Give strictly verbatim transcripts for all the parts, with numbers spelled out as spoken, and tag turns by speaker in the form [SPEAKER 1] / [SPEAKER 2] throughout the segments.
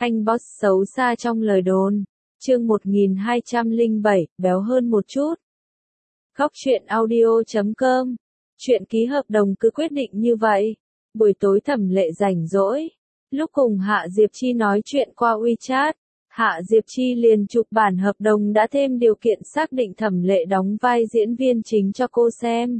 [SPEAKER 1] Anh boss xấu xa trong lời đồn. Chương một nghìn hai trăm lẻ bảy, béo hơn một chút. Góc truyện audio chấm com. Chuyện ký hợp đồng cứ quyết định như vậy. Buổi tối Thẩm Lệ rảnh rỗi. Lúc cùng Hạ Diệp Chi nói chuyện qua WeChat, Hạ Diệp Chi liền chụp bản hợp đồng đã thêm điều kiện xác định Thẩm Lệ đóng vai diễn viên chính cho cô xem.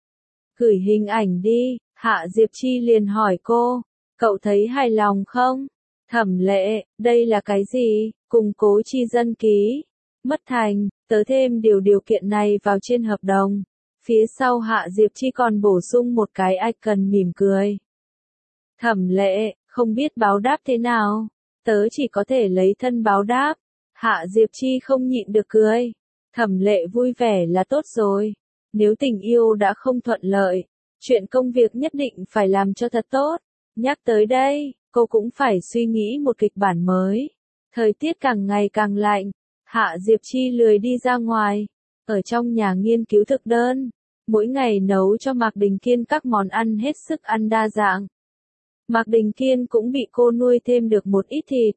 [SPEAKER 1] Gửi hình ảnh đi, Hạ Diệp Chi liền hỏi cô, cậu thấy hài lòng không? Thẩm Lệ, đây là cái gì? Củng cố chi dân ký. Mất thành, tớ thêm điều điều kiện này vào trên hợp đồng. Phía sau Hạ Diệp Chi còn bổ sung một cái icon mỉm cười. Thẩm Lệ, không biết báo đáp thế nào? Tớ chỉ có thể lấy thân báo đáp. Hạ Diệp Chi không nhịn được cười. Thẩm Lệ vui vẻ là tốt rồi. Nếu tình yêu đã không thuận lợi, chuyện công việc nhất định phải làm cho thật tốt. Nhắc tới đây, cô cũng phải suy nghĩ một kịch bản mới. Thời tiết càng ngày càng lạnh, Hạ Diệp Chi lười đi ra ngoài, ở trong nhà nghiên cứu thực đơn, mỗi ngày nấu cho Mạc Đình Kiên các món ăn hết sức ăn đa dạng. Mạc Đình Kiên cũng bị cô nuôi thêm được một ít thịt.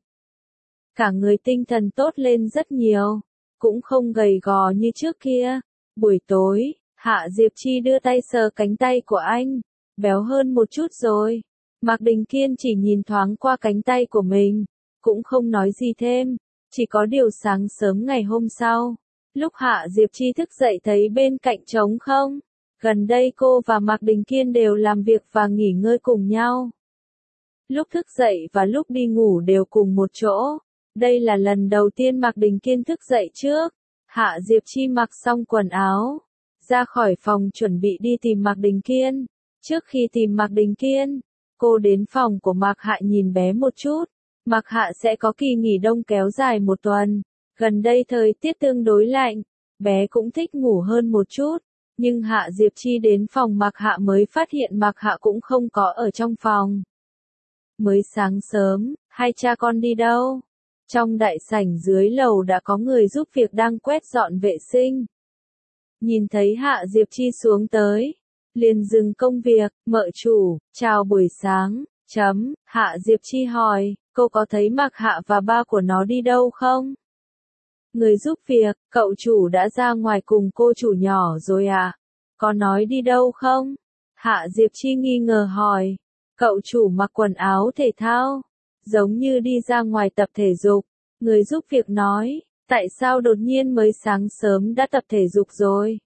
[SPEAKER 1] Cả người tinh thần tốt lên rất nhiều, cũng không gầy gò như trước kia. Buổi tối, Hạ Diệp Chi đưa tay sờ cánh tay của anh, béo hơn một chút rồi. Mạc Đình Kiên chỉ nhìn thoáng qua cánh tay của mình, cũng không nói gì thêm, chỉ có điều sáng sớm ngày hôm sau, lúc Hạ Diệp Chi thức dậy thấy bên cạnh trống không, gần đây cô và Mạc Đình Kiên đều làm việc và nghỉ ngơi cùng nhau. Lúc thức dậy và lúc đi ngủ đều cùng một chỗ, đây là lần đầu tiên Mạc Đình Kiên thức dậy trước. Hạ Diệp Chi mặc xong quần áo, ra khỏi phòng chuẩn bị đi tìm Mạc Đình Kiên. Trước khi tìm Mạc Đình Kiên, cô đến phòng của Mạc Hạ nhìn bé một chút. Mạc Hạ sẽ có kỳ nghỉ đông kéo dài một tuần. Gần đây thời tiết tương đối lạnh, bé cũng thích ngủ hơn một chút. Nhưng Hạ Diệp Chi đến phòng Mạc Hạ mới phát hiện Mạc Hạ cũng không có ở trong phòng. Mới sáng sớm, hai cha con đi đâu? Trong đại sảnh dưới lầu đã có người giúp việc đang quét dọn vệ sinh. Nhìn thấy Hạ Diệp Chi xuống tới, liền dừng công việc, mợ chủ, chào buổi sáng, chấm, Hạ Diệp Chi hỏi, cô có thấy Mạc Hạ và ba của nó đi đâu không? Người giúp việc, cậu chủ đã ra ngoài cùng cô chủ nhỏ rồi à? Có nói đi đâu không? Hạ Diệp Chi nghi ngờ hỏi, cậu chủ mặc quần áo thể thao, giống như đi ra ngoài tập thể dục. Người giúp việc nói, tại sao đột nhiên mới sáng sớm đã tập thể dục rồi?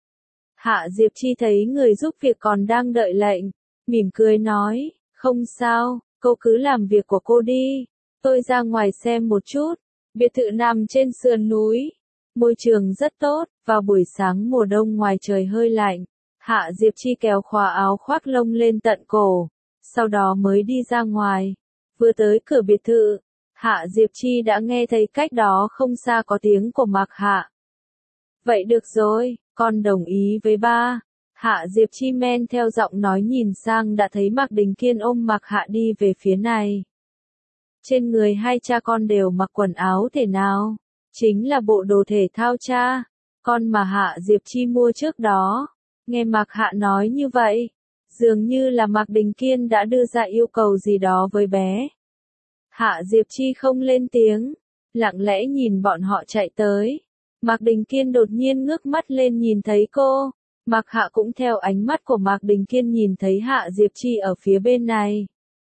[SPEAKER 1] Hạ Diệp Chi thấy người giúp việc còn đang đợi lệnh, mỉm cười nói, không sao, cô cứ làm việc của cô đi, tôi ra ngoài xem một chút. Biệt thự nằm trên sườn núi, môi trường rất tốt, vào buổi sáng mùa đông ngoài trời hơi lạnh. Hạ Diệp Chi kéo khóa áo khoác lông lên tận cổ, sau đó mới đi ra ngoài. Vừa tới cửa biệt thự, Hạ Diệp Chi đã nghe thấy cách đó không xa có tiếng của Mạc Hạ. Vậy được rồi, con đồng ý với ba. Hạ Diệp Chi men theo giọng nói nhìn sang đã thấy Mạc Đình Kiên ôm Mạc Hạ đi về phía này. Trên người hai cha con đều mặc quần áo thể nào, chính là bộ đồ thể thao cha, con mà Hạ Diệp Chi mua trước đó. Nghe Mạc Hạ nói như vậy, dường như là Mạc Đình Kiên đã đưa ra yêu cầu gì đó với bé. Hạ Diệp Chi không lên tiếng, lặng lẽ nhìn bọn họ chạy tới. Mạc Đình Kiên đột nhiên ngước mắt lên nhìn thấy cô. Mạc Hạ cũng theo ánh mắt của Mạc Đình Kiên nhìn thấy Hạ Diệp Chi ở phía bên này.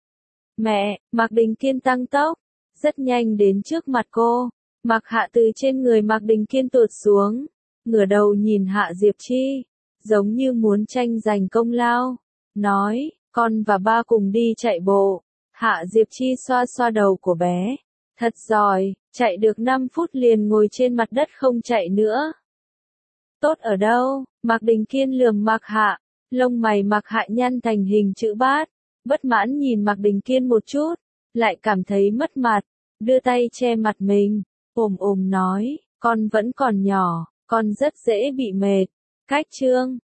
[SPEAKER 1] Mẹ, Mạc Đình Kiên tăng tốc, rất nhanh đến trước mặt cô. Mạc Hạ từ trên người Mạc Đình Kiên tuột xuống, ngửa đầu nhìn Hạ Diệp Chi, giống như muốn tranh giành công lao. Nói, con và ba cùng đi chạy bộ. Hạ Diệp Chi xoa xoa đầu của bé. Thật giỏi, chạy được năm phút liền ngồi trên mặt đất không chạy nữa. Tốt ở đâu? Mạc Đình Kiên lườm Mạc Hạ, lông mày Mạc Hạ nhăn thành hình chữ bát, bất mãn nhìn Mạc Đình Kiên một chút, lại cảm thấy mất mặt, đưa tay che mặt mình, ồm ồm nói, con vẫn còn nhỏ, con rất dễ bị mệt. Cách chương